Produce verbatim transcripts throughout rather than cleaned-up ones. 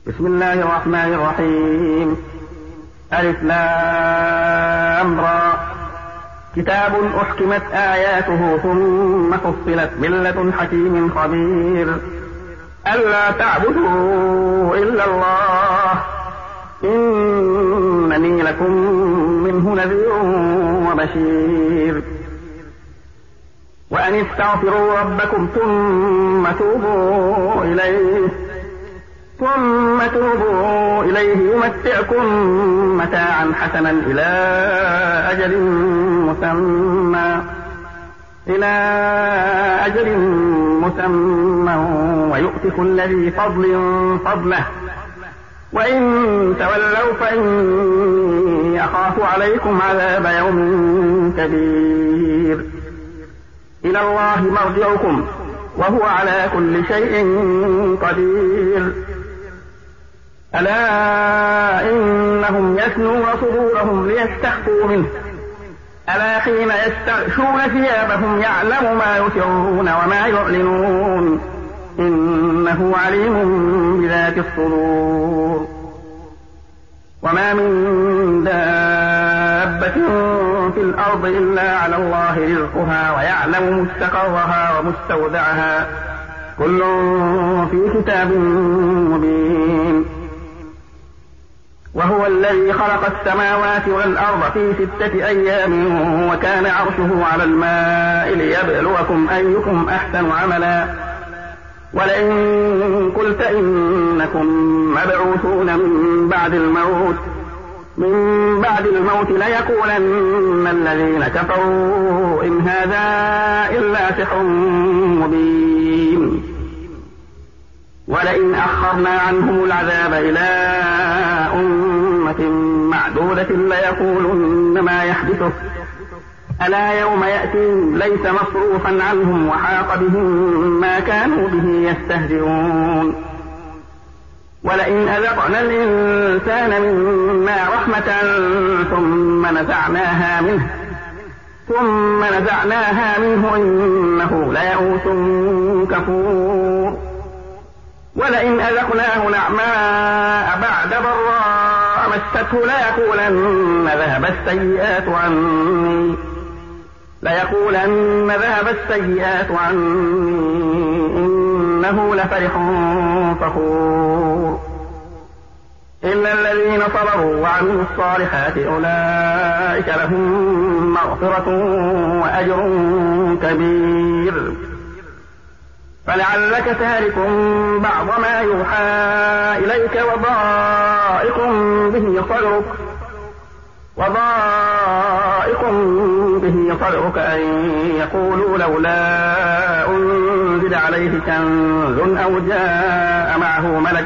بسم الله الرحمن الرحيم. ألف لام را. كتاب أحكمت آياته ثم فصلت من لدن حكيم خبير. ألا تعبدوا إلا الله إنني لكم منه نذير وبشير. وأن استغفروا ربكم ثم توبوا إليه ثم توبوا إليه يمتعكم متاعا حسنا إلى أجل مسمى إلى أجل مسمى ويؤت كل ذي فضل فضله وإن تولوا فإني أخاف عليكم عذاب يوم كبير. إلى الله مرجعكم وهو على كل شيء قدير. ألا إنهم يثنون صدورهم ليستخفوا منه ألا حين يستغشون ثيابهم يعلم ما يسرون وما يعلنون إنه عليم بذات الصدور. وما من دابة في الأرض إلا على الله رزقها ويعلم مستقرها ومستودعها كل في كتاب مبين. وهو الذي خلق السماوات والأرض في ستة أيام وكان عرشه على الماء ليبلوكم أيكم أحسن عملا. ولئن قلت إنكم مبعوثون من بعد الموت من بعد الموت ليقولن الذين كفروا إن هذا إلا سحر مبين. ولئن أخرنا عنهم العذاب إلى أمة معدودة ليقولن ما يحدثه ألا يوم يأتي ليس مصروفا عنهم وحاق بهم ما كانوا به يستهزئون. ولئن أذقنا الإنسان منا رحمة ثم نزعناها منه ثم نزعناها منه إنه ليئوس كفور. ولئن أذقناه نعماء بعد ضراء مسته ليقولن ذهب السيئات عني ليقولن ذهب السيئات عني إنه لفرح فخور. إلا الذين صبروا وعملوا الصالحات أولئك لهم مغفرة وأجر كبير. فلعلك تارك بعض ما يوحى إليك وضائق به صدرك وضائق به صدرك أن يقولوا لولا أنزل عليه كنز أو جاء معه ملك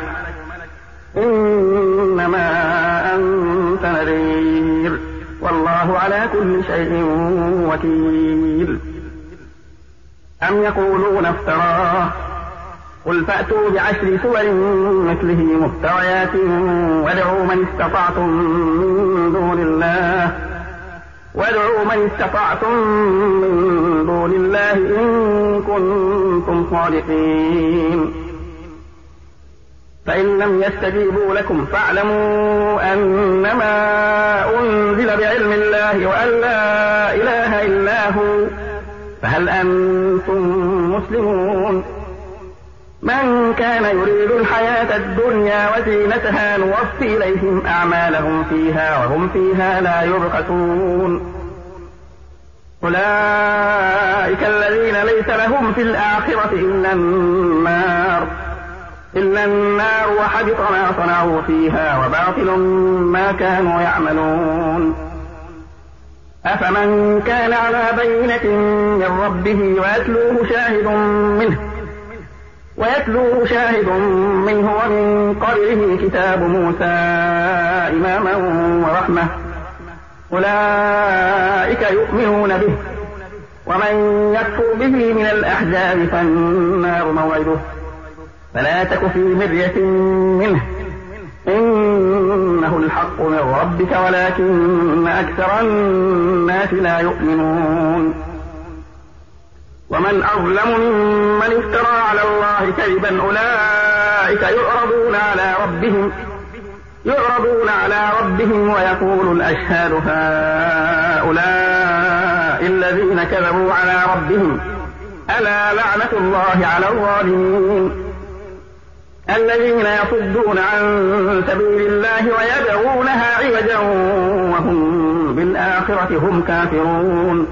إنما أنت نذير والله على كل شيء وكيل. أم يقولون افتراه قل فأتوا بعشر سور مثله مفتريات وادعوا من استطعتم من دون الله وادعوا من استطعتم من دون الله إن كنتم صادقين. فإن لم يستجيبوا لكم فاعلموا أنما أنزل بعلم الله وأن لا إله إلا هو فهل أنتم مسلمون. من كان يريد الحياة الدنيا وزينتها نوفي إليهم أعمالهم فيها وهم فيها لا يبخسون. أولئك الذين ليس لهم في الآخرة إلا النار إلا النار وحبط ما صنعوا فيها وباطل ما كانوا يعملون. أفمن كان على بينة من ربه ويتلوه شاهد منه ويتلوه شاهد منه ومن قبله كتاب موسى إماما ورحمة أولئك يؤمنون به ومن يكفر به من الأحزاب فالنار موعده فلا تك في مرية منه إنه الحق من ربك ولكن أكثر الناس لا يؤمنون. ومن أظلم ممن افترى على الله كذبا أولئك يعرضون على ربهم ربهم يعرضون على ربهم ويقول الأشهاد هؤلاء الذين كذبوا على ربهم ألا لعنة الله على الظالمين الذين يصدون عن سبيل الله ويبغونها عوجا وهم بالآخرة هم كافرون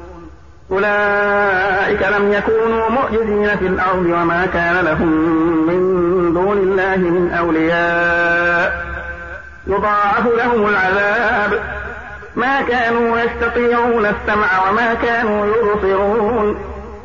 أولئك لم يكونوا معجزين في الأرض وما كان لهم من دون الله من أولياء يضاعف لهم العذاب ما كانوا يستطيعون السمع وما كانوا يبصرون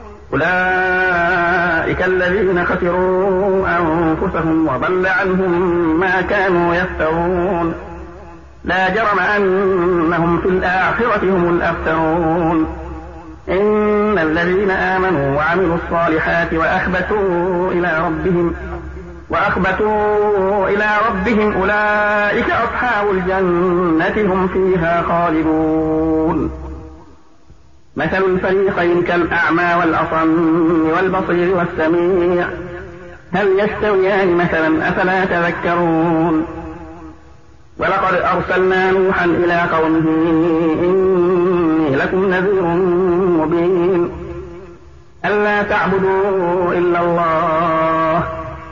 أولئك الذين خسروا أنفسهم وضل عنهم ما كانوا يفترون لا جرم أنهم في الآخرة هم الأخسرون إن الذين آمنوا وعملوا الصالحات وأخبتوا إلى ربهم وأخبتوا إلى ربهم أولئك أصحاب الجنة هم فيها خالدون مثل الفريقين كالأعمى والأصم والبصير والسميع هل يستويان مثلا أفلا تذكرون ولقد أرسلنا نوحا إلى قومه إني لكم نذير مبين ألا تعبدوا إلا الله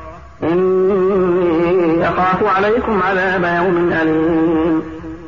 إني أخاف عليكم عذاب يوم أليم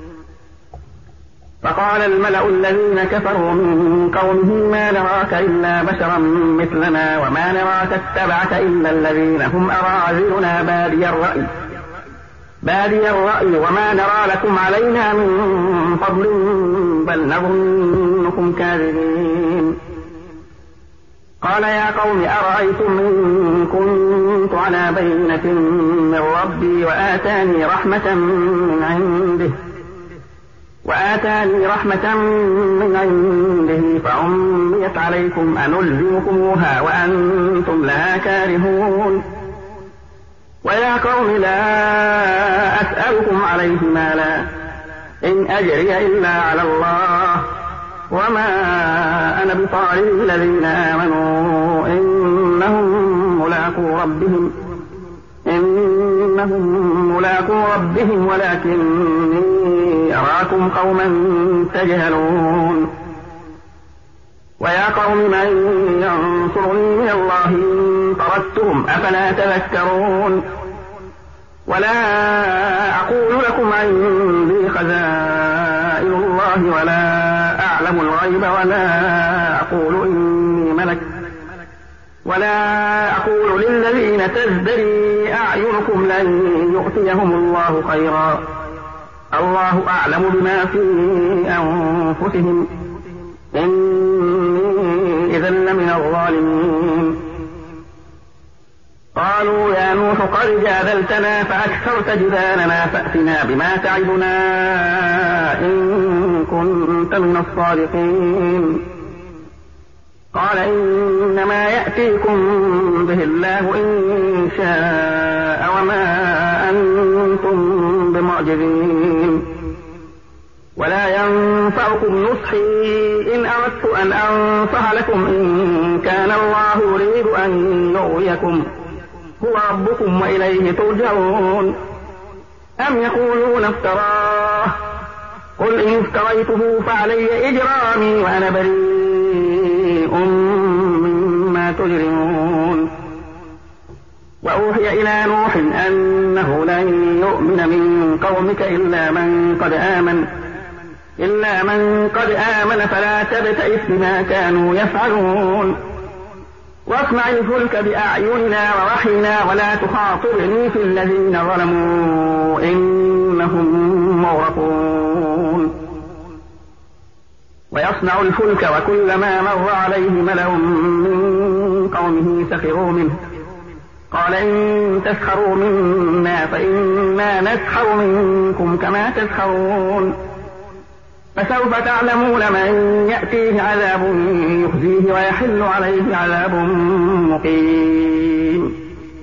فقال الملأ الذين كفروا من قومه ما نراك إلا بشرا مثلنا وما نراك اتبعك إلا الذين هم أراذلنا بادي الرأي بادي الرأي وما نرى لكم علينا من فضل بل نظنكم كاذبين قال يا قوم أرأيتم إن كنت على بينة من ربي وآتاني رحمة من عنده وآتاني رحمة من عنده فعميت عليكم أنلزمكموها وأنتم لها كارهون ويا قوم لا أسألكم عليه مالا إن أجري إلا على الله وما أنا بطارد الذين آمنوا إنهم ملاقو ربهم إنهم ملاقو ربهم ولكني أراكم قوما تجهلون ويا قوم من ينصرني من الله إن طردتهم أفلا تذكرون ولا أقول لكم عندي خزائن الله ولا أعلم الغيب ولا أقول إني ملك ولا أقول للذين تزدري أعينكم لن يؤتيهم الله خيرا الله أعلم بما في أنفسهم إني إذا لمن الظالمين قالوا يا نوح قد جادلتنا فأكثرت جدالنا فأتنا بما تعدنا إن كنت من الصادقين قال إنما يأتيكم به الله إن شاء وما أنتم بمعجزين ولا ينفعكم نصحي إن أردت أن أنصح لكم إن كان الله يريد أن يغويكم هو ربكم وإليه ترجعون أم يقولون افتراه قل إن افتريته فعلي إجرامي وأنا بريء مما تجرمون وأوحي إلى نوح أنه لن يؤمن من قومك إلا من قد آمن إلا من قد آمن فلا تبتئس بما كانوا يفعلون واصنع الفلك بأعيننا ووحينا ولا تخاطبني في الذين ظلموا إنهم مغرقون ويصنع الفلك وكلما مر عليه ملأ من قومه سخروا منه قال إن تسخروا منا فإنا نسخر منكم كما تسخرون فسوف تعلمون من يأتيه عذاب يخزيه ويحل عليه عذاب مقيم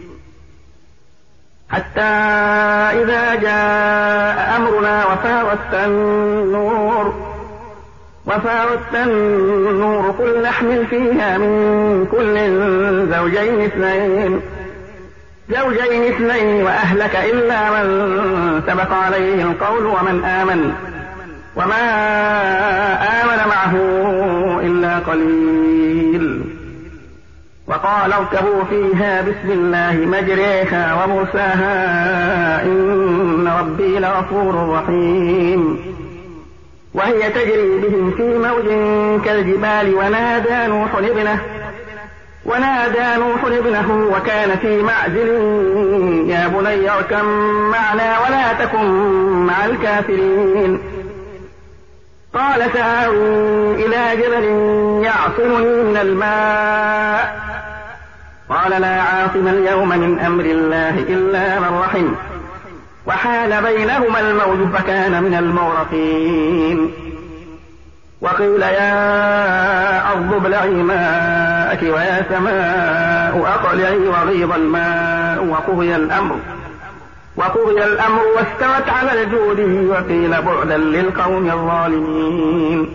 حتى إذا جاء أمرنا وفاوت النور وفاوت النور قل نحمل فيها من كل زوجين اثنين زوجين اثنين وأهلك إلا من سبق عليه القول ومن آمن وما آمن معه إلا قليل. وقال اركبوا فيها بسم الله مجريها ومرساها إن ربي لغفور رحيم. وهي تجري بهم في موج كالجبال ونادى نوح ابنه ونادى نوح ابنه وكان في معزل يا بني اركب معنا ولا تكن مع الكافرين. قال سآوي إلى جبل يعصمني من الماء قال لا عاصم اليوم من أمر الله إلا من رحم وحال بينهما الموج فكان من المغرقين. وقيل يا أرض ابلعي ماءك ويا سماء أقلعي وغيض الماء وقضي الأمر وقضي الأمر واستوت على الجود وقيل بعدا للقوم الظالمين.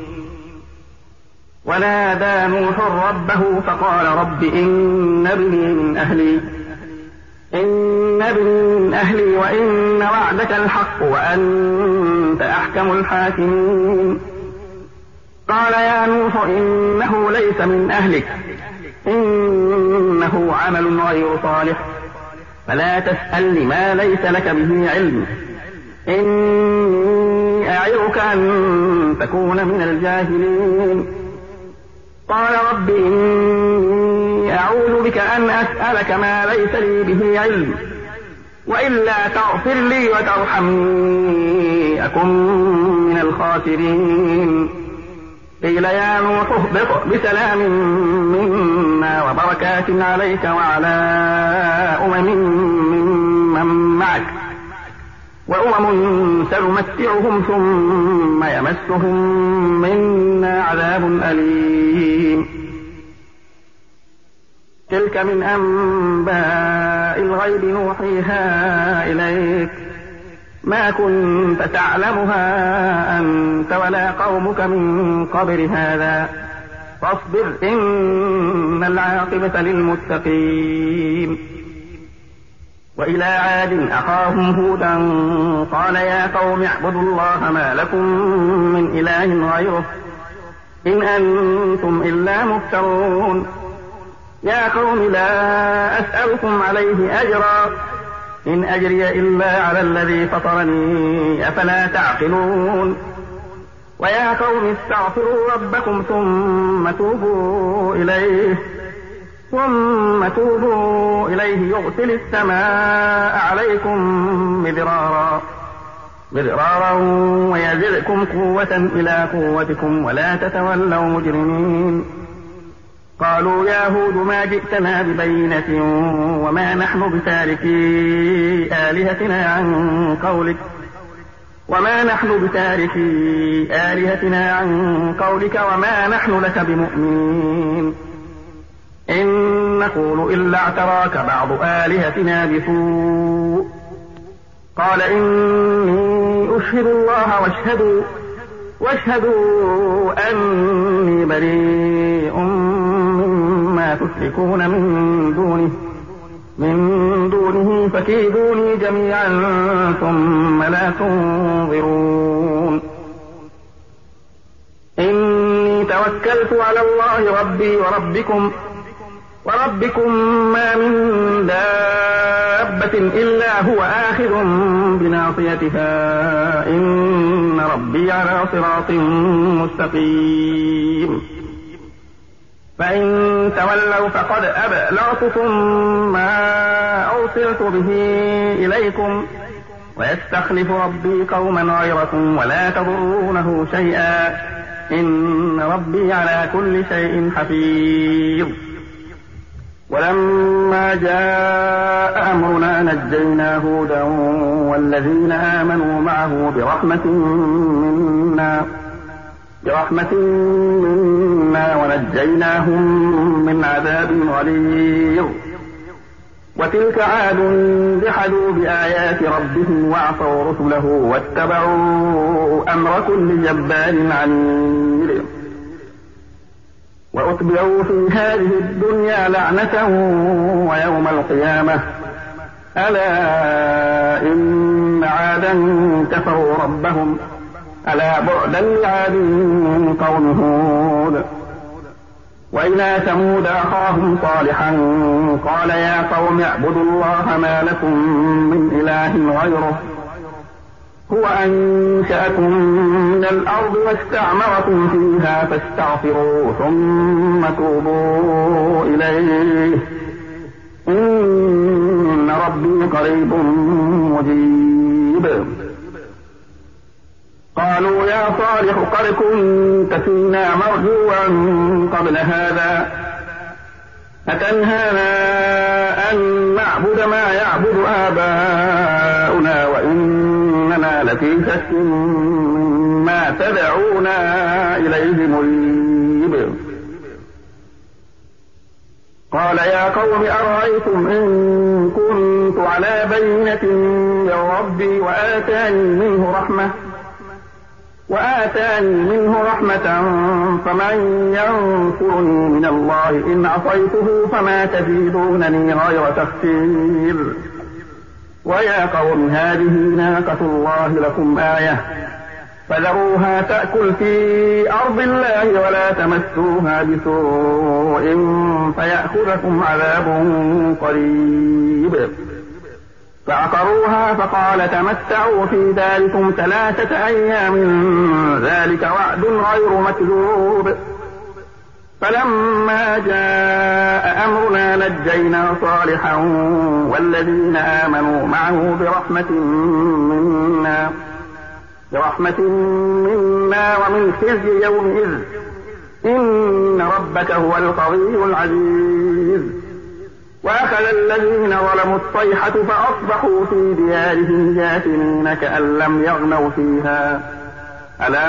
ونادى نوح ربه فقال رب إن ابني من أهلي إن ابني من أهلي وإن وعدك الحق وأنت أحكم الحاكمين. قال يا نوح إنه ليس من أهلك إنه عمل غير صالح فلا تسألني ما ليس لك به علم إني أعظك أن تكون من الجاهلين. قال رب إني أعوذ بك أن أسألك ما ليس لي به علم وإلا تغفر لي وترحمني أكن من الخاسرين. قيل يا نوح اهبط بسلام منا وبركات عليك وعلى أمم ممن معك وأمم سنمتعهم ثم يمسهم منا عذاب أليم. تلك من أنباء الغيب نوحيها إليك ما كنت تعلمها أنت ولا قومك من قبل هذا فاصبر إن العاقبة للمتقين. وإلى عاد أخاهم هودا قال يا قوم اعبدوا الله ما لكم من إله غيره إن أنتم إلا مفترون. يا قوم لا أسألكم عليه أجرا إن أجري إلا على الذي فطرني أفلا تعقلون. ويا قوم استغفروا ربكم ثم توبوا إليه ثم توبوا إليه يرسل السماء عليكم مدرارا مدرارا ويزدكم قوة إلى قوتكم ولا تتولوا مجرمين. قالوا يا هود ما جئتنا ببينة وما نحن بتاركي آلهتنا عن قولك وما نحن بتاركي آلهتنا عن قولك وما نحن لك بمؤمنين إن نقول إلا اعتراك بعض آلهتنا بسوء. قال إني أشهد الله واشهدوا واشهدوا أني بريء مما تشركون من دونه من دونه فكيدوني جميعا ثم لا تنظرون. إني توكلت على الله ربي وربكم وربكم ما من دابة إلا هو آخذ بناصيتها إن ربي على صراط مستقيم. فإن تولوا فقد أبلغتكم ما أرسلت به إليكم ويستخلف ربي قوما غيركم ولا تضرونه شيئا إن ربي على كل شيء حفيظ. ولما جاء أمرنا نجينا هودا والذين آمنوا معه برحمة منا برحمة منا ونجيناهم من عذاب غليظ. وتلك عاد جحدوا بآيات ربهم وعصوا رسله واتبعوا أمر كل جبار عنيد. وأتبعوا في هذه الدنيا لعنة ويوم القيامة ألا إن عادا كفروا ربهم ألا بعدا لعاد قوم هود. وإلى ثمود أخاهم صالحا قال يا قوم اعبدوا الله ما لكم من إله غيره هو أنشأكم من الأرض واستعمركم فيها فاستغفروه ثم توبوا إليه إن ربي قريب مجيب. قالوا يا صالح قد كنت فينا مرجوا قبل هذا أتنهانا أن نعبد ما يعبد آباؤنا وإننا لفي شك مما تدعونا إليه مريب. قال يا قوم أرأيتم إن كنت على بينة من ربي وآتاني منه رحمة وآتاني منه رحمة فمن ينصرني من الله إن عصيته فما تزيدونني غير تخسير. ويا قوم هذه ناقة الله لكم آية فذروها تأكل في أرض الله ولا تمسوها بسوء فيأخذكم عذاب قريب. فعقروها فقال تمتعوا في داركم ثلاثة أيام ذلك وعد غير مكذوب. فلما جاء أمرنا نجينا صالحا والذين آمنوا معه برحمة منا برحمة منا ومن خزي يومئذ إن ربك هو القوي العزيز. وأخذ الذين ظلموا الصيحة فأصبحوا في ديارهم جاثمين كأن لم يغنوا فيها ألا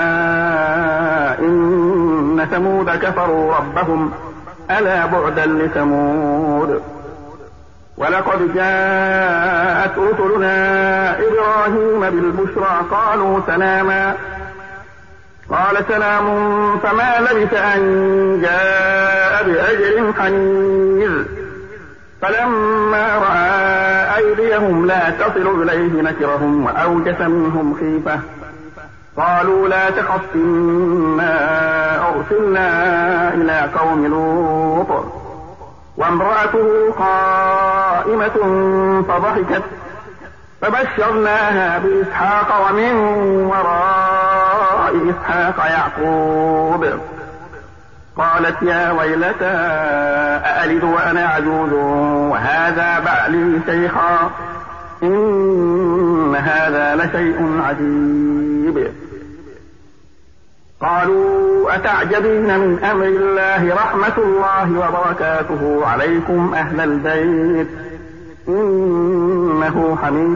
إن ثمود كفروا ربهم ألا بعدا لثمود. ولقد جاءت رسلنا إبراهيم بالبشرى قالوا سلاما قال سلام فما لبث أن جاء بأجر حنيذ. فلما رأى أيديهم لا تصل إليه نكرهم وأوجس منهم خيفة قالوا لا تخف إنا أرسلنا إلى قوم لوط وامرأته قائمة فضحكت فبشرناها بإسحاق ومن وراء إسحاق يعقوب. قالت يا ويلتى أألد وأنا عجوز وهذا بعلي شيخا إن هذا لشيء عجيب. قالوا أتعجبين من أمر الله رحمة الله وبركاته عليكم أهل البيت إنه حميد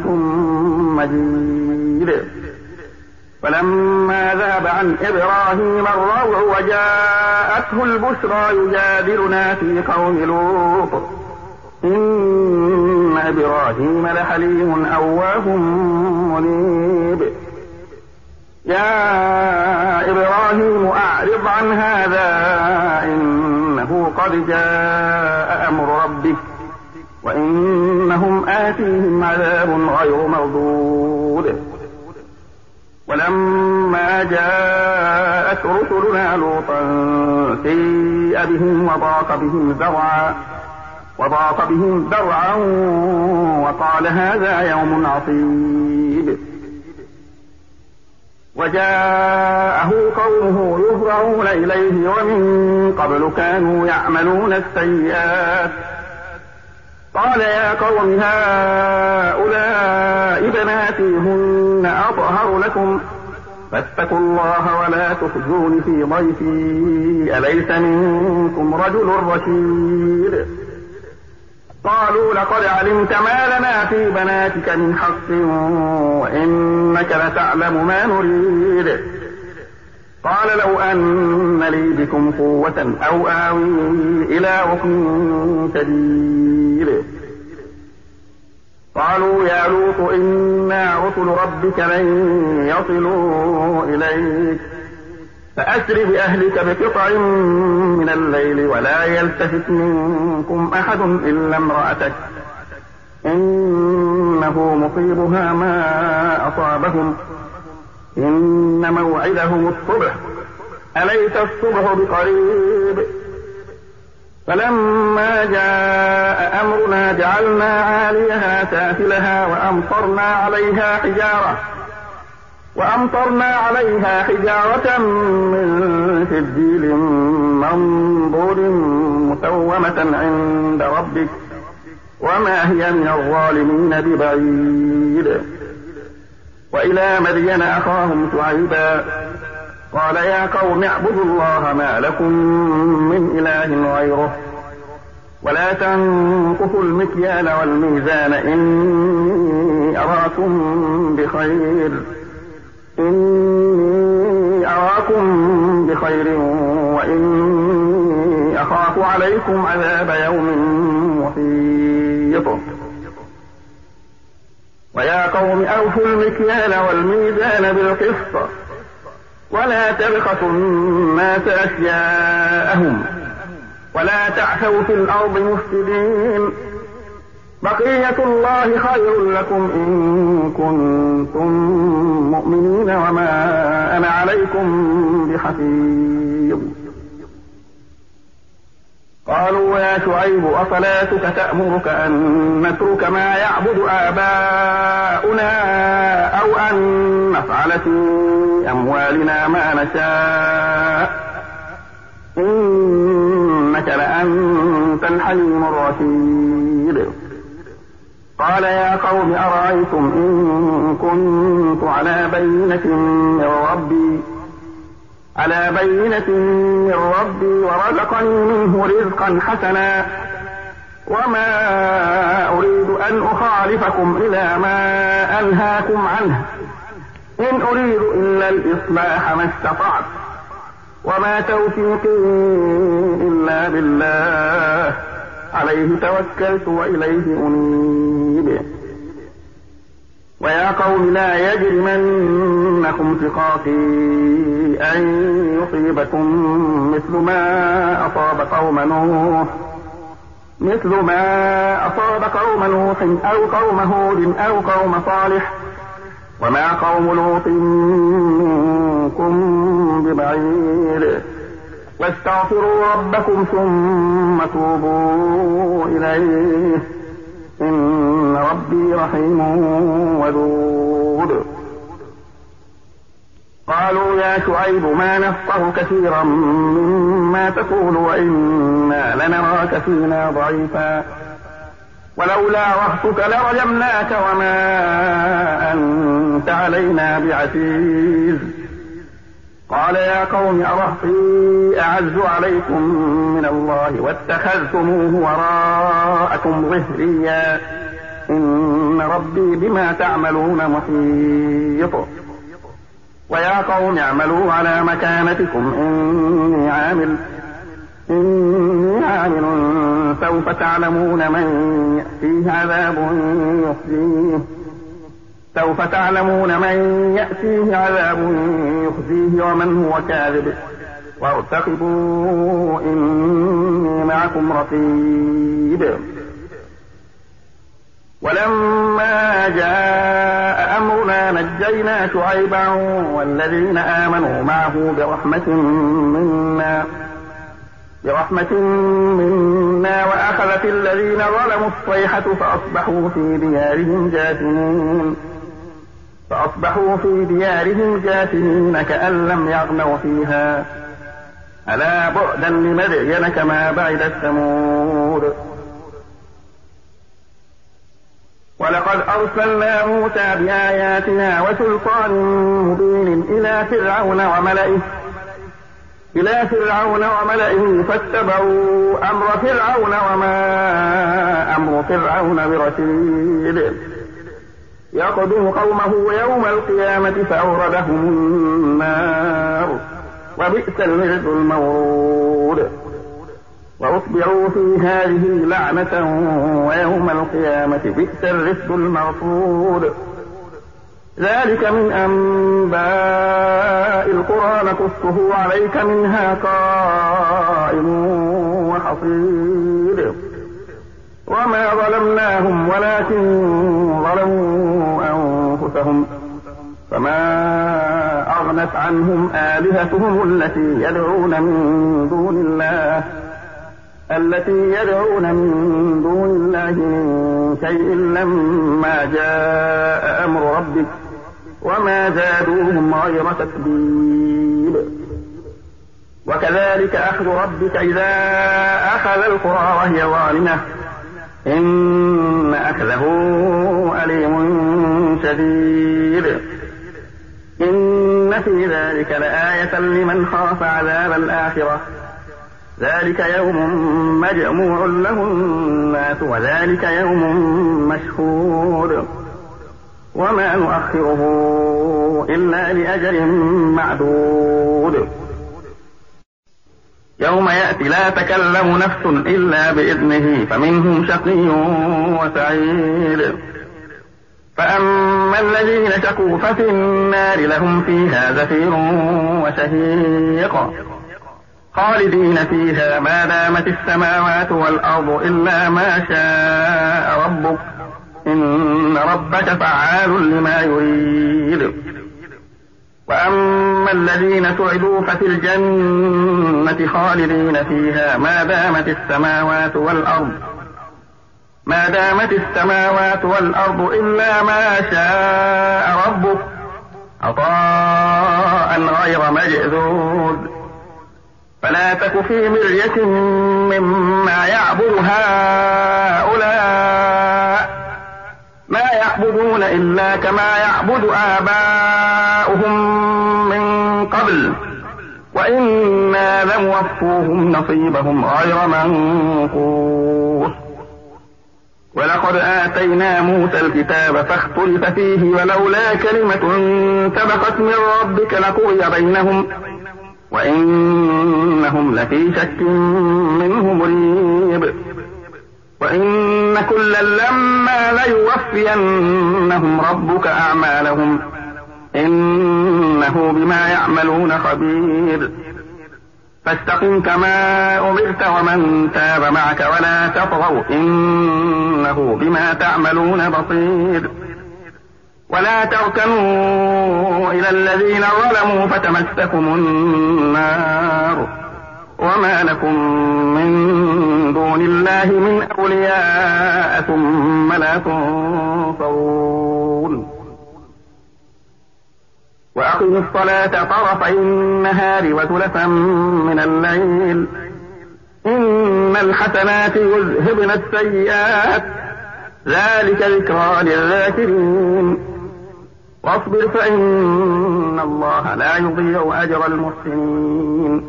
مجيد. فلما ذهب عن إبراهيم الروع وجاءته البشرى يجادلنا في قوم لوط إن إبراهيم لحليم أواه منيب. يا إبراهيم أعرض عن هذا إنه قد جاء أمر ربك وإنهم آتيهم عذاب غير مردود. ولما جاءت رسلنا لوطا سيء بهم وضاق بهم ذرعا وضاق بهم ذرعا وقال هذا يوم عصيب. وجاءه قومه يهرعون إليه ومن قبل كانوا يعملون السيئات قال يا قوم هؤلاء بناتي هن أطهر لكم فاتقوا الله ولا تخزون في ضيفي أليس منكم رجل رشيد. قالوا لقد علمت ما لنا في بناتك من حق وإنك لتعلم ما نريد. قال لو أن لي بكم قوة أو آوي إلى ركن شديد. قالوا يا لوط إنا رسل ربك لن يصلوا إليك فأسر بأهلك بقطع من الليل ولا يلتفت منكم أحد إلا امرأتك إنه مصيبها ما أصابهم إن موعدهم الصبح أليس الصبح بقريب فلما جاء أمرنا جعلنا عاليها سافلها وأمطرنا عليها حجارة وأمطرنا عليها حجارة من سجيل منضود مسومة عند ربك وما هي من الظالمين ببعيد. وإلى مدين أخاهم شعيبا قال يا قوم اعبدوا الله ما لكم من إله غيره ولا تنقصوا المكيال والميزان إني أراكم بخير إني أراكم بخير وإني أخاف عليكم عذاب يوم محيط. ويا قوم أوفوا المكيال والميزان بالقسط ولا تبخسوا الناس أشياءهم ولا تعثوا في الأرض مفسدين بقية الله خير لكم إن كنتم مؤمنين وما أنا عليكم بحفيظ. قالوا يا شعيب أصلاتك تأمرك أن نترك ما يعبد آباؤنا أو أن نفعل في أموالنا ما نشاء إنك لأنت الحليم الرشيد. قال يا قوم أرأيتم إن كنت على بينة من ربي على بينة من ربي ورزقني منه رزقا حسنا وما أريد أن أخالفكم إلى ما أنهاكم عنه إن أريد إلا الإصلاح ما استطعت وما توفيقي إلا بالله عليه توكلت وإليه أنيب. ويا قوم لا يجرمنكم شقاقي أن يصيبكم مثل ما أصاب قوم نوح مثل ما أصاب قوم نوح أو قوم هود أو قوم صالح وما قوم لوط منكم ببعيد واستغفروا ربكم ثم توبوا إليه إن ربي رحيم ودود. قالوا يا شعيب ما نفقه كثيرا مما تقول وإنا لنراك فينا ضعيفا ولولا رهطك لرجمناك وما أنت علينا بعزيز. قال يا قوم أرهطي أعز عليكم من الله واتخذتموه وراءكم ظهريا إن ربي بما تعملون محيط. ويا قوم اعملوا على مكانتكم إني عامل إني عامل سوف تعلمون من يأتيه عذاب يخزيه سوف تعلمون من يأتيه عذاب يخزيه ومن هو كاذب وارتقبوا إني معكم رقيب. ولما جاء أمرنا نجينا شعيبا والذين آمنوا معه برحمة منا برحمة منا وأخذت الذين ظلموا الصيحة فأصبحوا في ديارهم جاثمين فأصبحوا في ديارهم جاثمين كأن لم يغنوا فيها ألا بعدا لمدين كما بعدت ثمود. ولقد أرسلنا موسى بآياتنا وسلطان مبين إلى فرعون وملئه إلى فرعون وملئه فاتبعوا أمر فرعون وما أمر فرعون برشيد يقدم قومه يوم القيامة فأوردهم النار وبئس الورد المورود. وأتبعوا في هذه لعنة ويوم القيامة بئس الرفد المرفود. ذلك من أنباء القرى نقصه عليك منها قائم وحصيد وما وما ظلمناهم ولكن ظلموا أنفسهم فما أغنت عنهم آلهتهم التي يدعون من دون الله التي يدعون من دون الله من شيء لما جاء أمر ربك وما زادوهم غير تتبيب. وكذلك أخذ ربك إذا أخذ القرى وهي ظالمة إن أخذه أليم شديد. إن في ذلك لآية لمن خاف عذاب الآخرة ذلك يوم مجموع له الناس وذلك يوم مشهود وما نؤخره إلا لأجل معدود. يوم يأتي لا تكلم نفس إلا بإذنه فمنهم شقي وسعيد. فأما الذين شقوا ففي النار لهم فيها زفير وشهيق خالدين فيها ما دامت السماوات والأرض إلا ما شاء ربك إن ربك فعال لما يريد. وأما الذين سعدوا ففي الجنة خالدين فيها ما دامت السماوات والأرض ما دامت السماوات والأرض إلا ما شاء ربك عطاء غير مجذوذ. فلا تك في مرية مما يعبد هؤلاء ما يعبدون إلا كما يعبد آباؤهم من قبل وإنا لموفوهم نصيبهم غير منقوص. ولقد آتينا موسى الكتاب فاختلف فيه ولولا كلمة سبقت من ربك لقضي بينهم وإنهم لفي شك منه مريب. وإن كلا لما ليوفينهم ربك أعمالهم إنه بما يعملون خبير. فاستقم كما أمرت ومن تاب معك ولا تطغوا إنه بما تعملون بصير. ولا تركنوا إلى الذين ظلموا فتمسكم النار وما لكم من دون الله من أولياء ثم لا تنصرون. وأقم الصلاة طرفي النهار وزلفا من الليل إن الحسنات يذهبن السيئات ذلك ذكرى للذاكرين. واصبر فإن الله لا يضيع أجر المحسنين.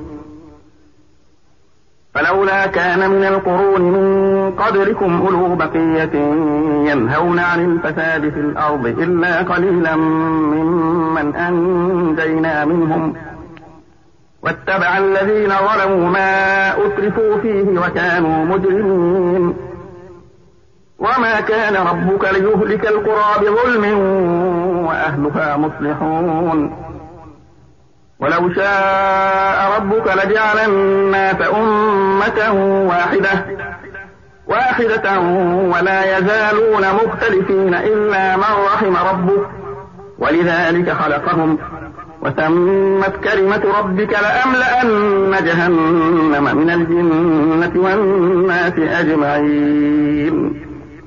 فلولا كان من القرون من قبلكم أولو بقية ينهون عن الفساد في الأرض إلا قليلا ممن أنجينا منهم واتبع الذين ظلموا ما أترفوا فيه وكانوا مجرمين. وما كان ربك ليهلك القرى بظلم وأهلها مصلحون. ولو شاء ربك لجعل الناس أمة واحدة واحدة ولا يزالون مختلفين إلا من رحم ربك ولذلك خلقهم وتمت كلمة ربك لأملأن جهنم من الجنة والناس أجمعين.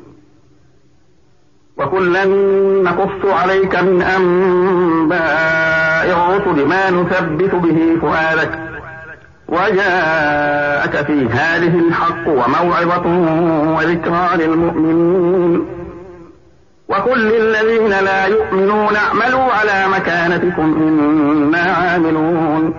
وكلا نقص عليك من أنباء الرسل ما نثبت به فؤادك وجاءك في هذه الحق وموعظة وذكرى للمؤمنين. وقل للذين لا يؤمنون اعملوا على مكانتكم إنا عاملون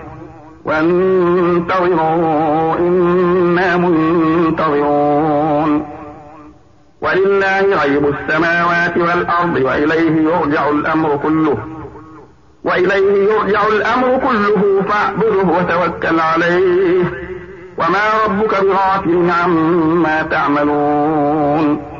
وانتظروا إنا منتظرون. ولله غيب السماوات والأرض وإليه يرجع الأمر كله وإليه يرجع الأمر كله فاعبده وتوكل عليه وما ربك بغافل عما تعملون.